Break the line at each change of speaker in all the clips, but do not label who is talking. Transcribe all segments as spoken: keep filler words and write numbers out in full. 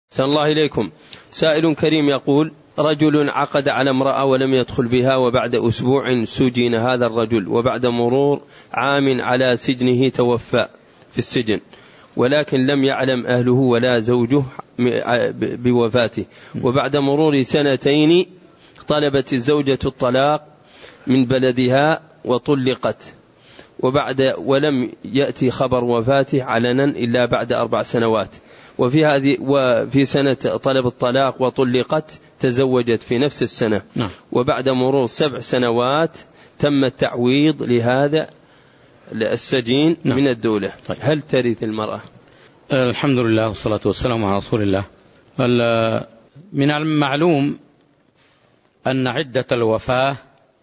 أحسن الله إليكم. سائل كريم يقول: رجل عقد على امرأة ولم يدخل بها، وبعد أسبوع سجن هذا الرجل، وبعد مرور عام على سجنه توفى في السجن، ولكن لم يعلم أهله ولا زوجه بوفاته، وبعد مرور سنتين طلبت الزوجة الطلاق من بلدها وطلقت، وبعد ولم يأتي خبر وفاته علنا إلا بعد أربع سنوات، وفي هذه وفي سنة طلب الطلاق وطلقت تزوجت في نفس السنة. نعم. وبعد مرور سبع سنوات تم التعويض لهذا السجين. نعم. من الدولة. طيب. هل ترث المرأة؟
الحمد لله والصلاة والسلام على رسول الله. من المعلوم أن عدة الوفاة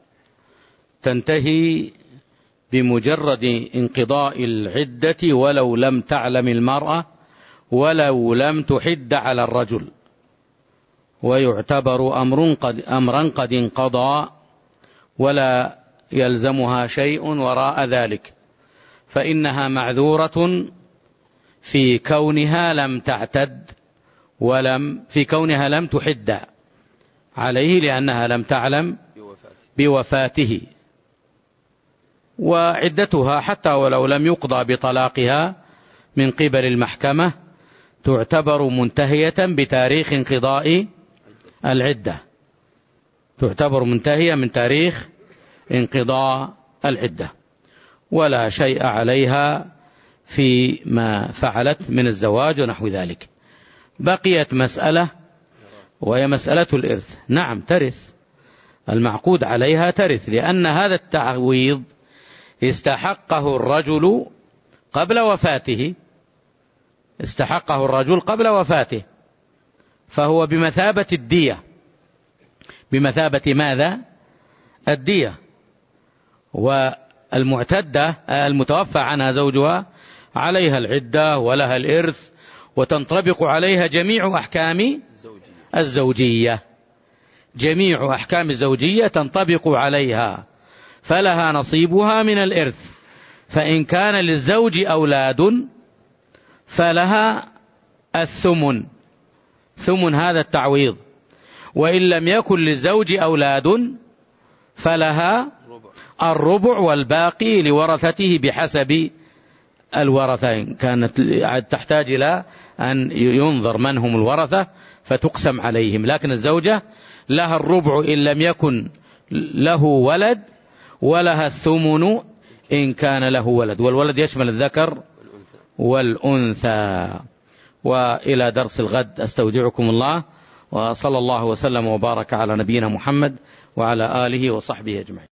تنتهي بمجرد انقضاء العدة ولو لم تعلم المرأة ولو لم تحد على الرجل، ويعتبر أمر قد أمرا قد انقضى ولا يلزمها شيء وراء ذلك، فإنها معذورة في كونها لم تعتد ولم في كونها لم تحد عليه لأنها لم تعلم بوفاته، وعدتها حتى ولو لم يقضى بطلاقها من قبل المحكمة تعتبر منتهية بتاريخ انقضاء العدة، تعتبر منتهية من تاريخ انقضاء العدة، ولا شيء عليها فيما فعلت من الزواج ونحو ذلك. بقيت مسألة وهي مسألة الإرث. نعم ترث، المعقود عليها ترث، لأن هذا التعويض استحقه الرجل قبل وفاته، استحقه الرجل قبل وفاته، فهو بمثابة الدية. بمثابة ماذا؟ الدية. والمعتدة المتوفى عنها زوجها عليها العدة ولها الإرث، وتنطبق عليها جميع أحكام الزوجية، جميع أحكام الزوجية تنطبق عليها، فلها نصيبها من الإرث، فإن كان للزوج أولاد فلها الثمن، ثمن هذا التعويض، وإن لم يكن للزوج أولاد فلها الربع، والباقي لورثته بحسب الورثة، كانت تحتاج إلى أن ينظر من هم الورثة فتقسم عليهم، لكن الزوجة لها الربع إن لم يكن له ولد، ولها الثمن إن كان له ولد، والولد يشمل الذكر والأنثى. وإلى درس الغد أستودعكم الله، وصلى الله وسلم وبارك على نبينا محمد وعلى آله وصحبه أجمعين.